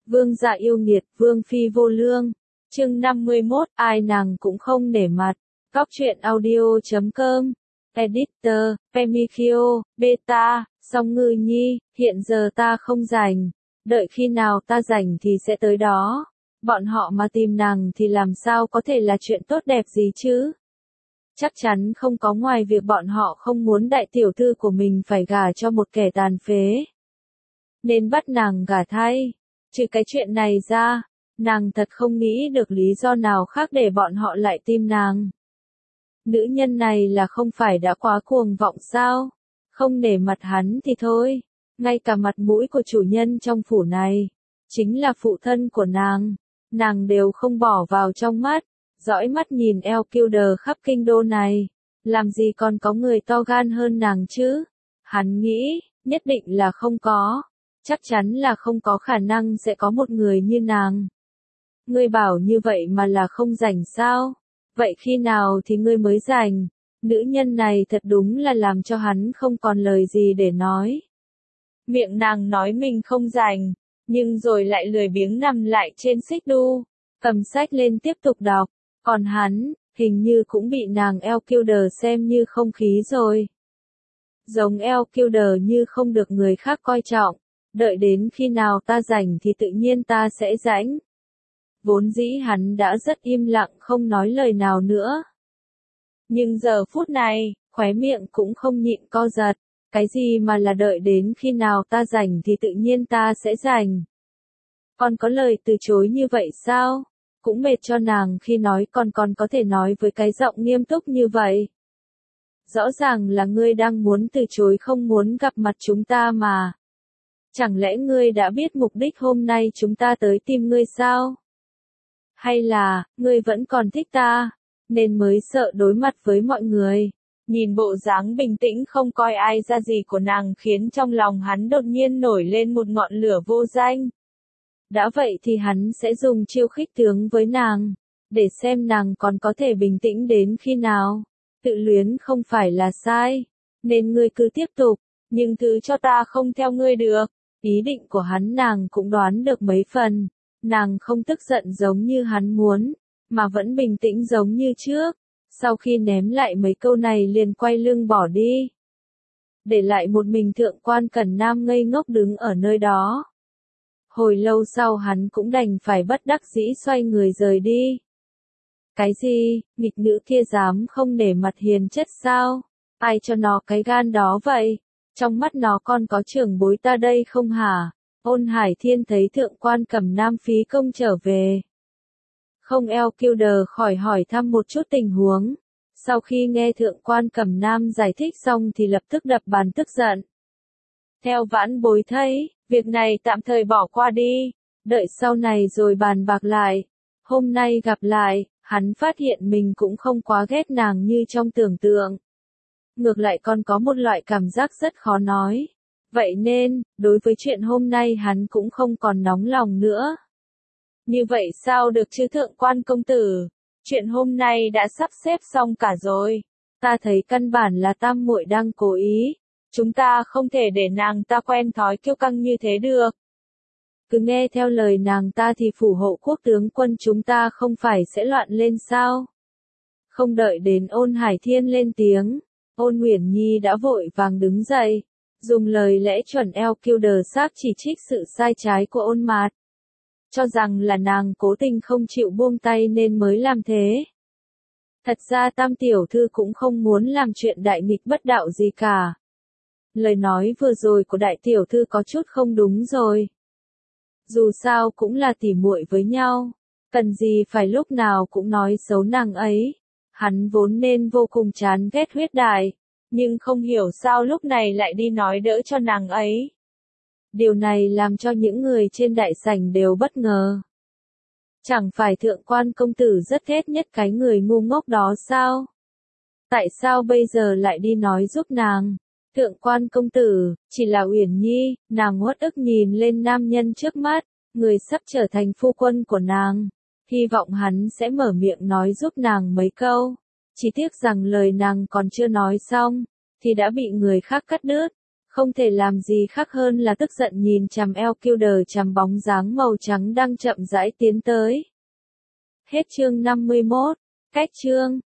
Vương gia yêu nghiệt, vương phi vô lương. Chương 51, ai nàng cũng không nể mặt. Cóc truyện audio.com. Editor, Pemikio, Beta, Song Ngư Nhi, hiện giờ ta không rảnh. Đợi khi nào ta rảnh thì sẽ tới đó. Bọn họ mà tìm nàng thì làm sao có thể là chuyện tốt đẹp gì chứ? Chắc chắn không có ngoài việc bọn họ không muốn đại tiểu thư của mình phải gả cho một kẻ tàn phế. Nên bắt nàng gả thay. Trừ cái chuyện này ra, nàng thật không nghĩ được lý do nào khác để bọn họ lại tìm nàng. Nữ nhân này là không phải đã quá cuồng vọng sao? Không nể mặt hắn thì thôi, ngay cả mặt mũi của chủ nhân trong phủ này, chính là phụ thân của nàng đều không bỏ vào trong mắt, dõi mắt nhìn Elkilder khắp kinh đô này, làm gì còn có người to gan hơn nàng chứ? Hắn nghĩ, nhất định là không có, chắc chắn là không có khả năng sẽ có một người như nàng. Ngươi bảo như vậy mà là không rảnh sao? Vậy khi nào thì ngươi mới rảnh? Nữ nhân này thật đúng là làm cho hắn không còn lời gì để nói. Miệng nàng nói mình không rảnh, nhưng rồi lại lười biếng nằm lại trên xích đu, cầm sách lên tiếp tục đọc, còn hắn, hình như cũng bị nàng Elkilder xem như không khí rồi. Giống Elkilder như không được người khác coi trọng, đợi đến khi nào ta rảnh thì tự nhiên ta sẽ rảnh. Vốn dĩ hắn đã rất im lặng không nói lời nào nữa. Nhưng giờ phút này, khóe miệng cũng không nhịn co giật. Cái gì mà là đợi đến khi nào ta rảnh thì tự nhiên ta sẽ rảnh. Còn có lời từ chối như vậy sao? Cũng mệt cho nàng khi nói còn có thể nói với cái giọng nghiêm túc như vậy. Rõ ràng là ngươi đang muốn từ chối không muốn gặp mặt chúng ta mà. Chẳng lẽ ngươi đã biết mục đích hôm nay chúng ta tới tìm ngươi sao? Hay là, ngươi vẫn còn thích ta, nên mới sợ đối mặt với mọi người? Nhìn bộ dáng bình tĩnh không coi ai ra gì của nàng khiến trong lòng hắn đột nhiên nổi lên một ngọn lửa vô danh. Đã vậy thì hắn sẽ dùng chiêu khích tướng với nàng, để xem nàng còn có thể bình tĩnh đến khi nào. Tự luyến không phải là sai, nên ngươi cứ tiếp tục, nhưng thứ cho ta không theo ngươi được. Ý định của hắn nàng cũng đoán được mấy phần, nàng không tức giận giống như hắn muốn, mà vẫn bình tĩnh giống như trước. Sau khi ném lại mấy câu này liền quay lưng bỏ đi. Để lại một mình Thượng quan Cẩn Nam ngây ngốc đứng ở nơi đó. Hồi lâu sau hắn cũng đành phải bất đắc dĩ xoay người rời đi. Cái gì, nghịch nữ kia dám không nể mặt hiền chất sao? Ai cho nó cái gan đó vậy? Trong mắt nó còn có trưởng bối ta đây không hả? Ôn Hải Thiên thấy Thượng quan Cẩm Nam phí công trở về. Không Elkilder khỏi hỏi thăm một chút tình huống. Sau khi nghe Thượng quan Cẩm Nam giải thích xong thì lập tức đập bàn tức giận. Theo vãn bối thấy, việc này tạm thời bỏ qua đi, đợi sau này rồi bàn bạc lại. Hôm nay gặp lại, hắn phát hiện mình cũng không quá ghét nàng như trong tưởng tượng. Ngược lại còn có một loại cảm giác rất khó nói. Vậy nên, đối với chuyện hôm nay hắn cũng không còn nóng lòng nữa. Như vậy sao được chứ Thượng quan công tử? Chuyện hôm nay đã sắp xếp xong cả rồi. Ta thấy căn bản là tam muội đang cố ý. Chúng ta không thể để nàng ta quen thói kiêu căng như thế được. Cứ nghe theo lời nàng ta thì phủ hộ quốc tướng quân chúng ta không phải sẽ loạn lên sao? Không đợi đến Ôn Hải Thiên lên tiếng, Ôn Uyển Nhi đã vội vàng đứng dậy, dùng lời lẽ chuẩn Elkilder sáp chỉ trích sự sai trái của Ôn Mạt. Cho rằng là nàng cố tình không chịu buông tay nên mới làm thế. Thật ra tam tiểu thư cũng không muốn làm chuyện đại nghịch bất đạo gì cả. Lời nói vừa rồi của đại tiểu thư có chút không đúng rồi. Dù sao cũng là tỉ muội với nhau, cần gì phải lúc nào cũng nói xấu nàng ấy. Hắn vốn nên vô cùng chán ghét Huyết Đại, nhưng không hiểu sao lúc này lại đi nói đỡ cho nàng ấy. Điều này làm cho những người trên đại sảnh đều bất ngờ. Chẳng phải Thượng quan công tử rất ghét nhất cái người ngu ngốc đó sao? Tại sao bây giờ lại đi nói giúp nàng? Thượng quan công tử, chỉ là Uyển Nhi, nàng uất ức nhìn lên nam nhân trước mắt, người sắp trở thành phu quân của nàng. Hy vọng hắn sẽ mở miệng nói giúp nàng mấy câu. Chỉ tiếc rằng lời nàng còn chưa nói xong, thì đã bị người khác cắt đứt. không thể làm gì khác hơn là tức giận nhìn chằm Elkilder chằm bóng dáng màu trắng đang chậm rãi tiến tới. Hết chương 51. Cách chương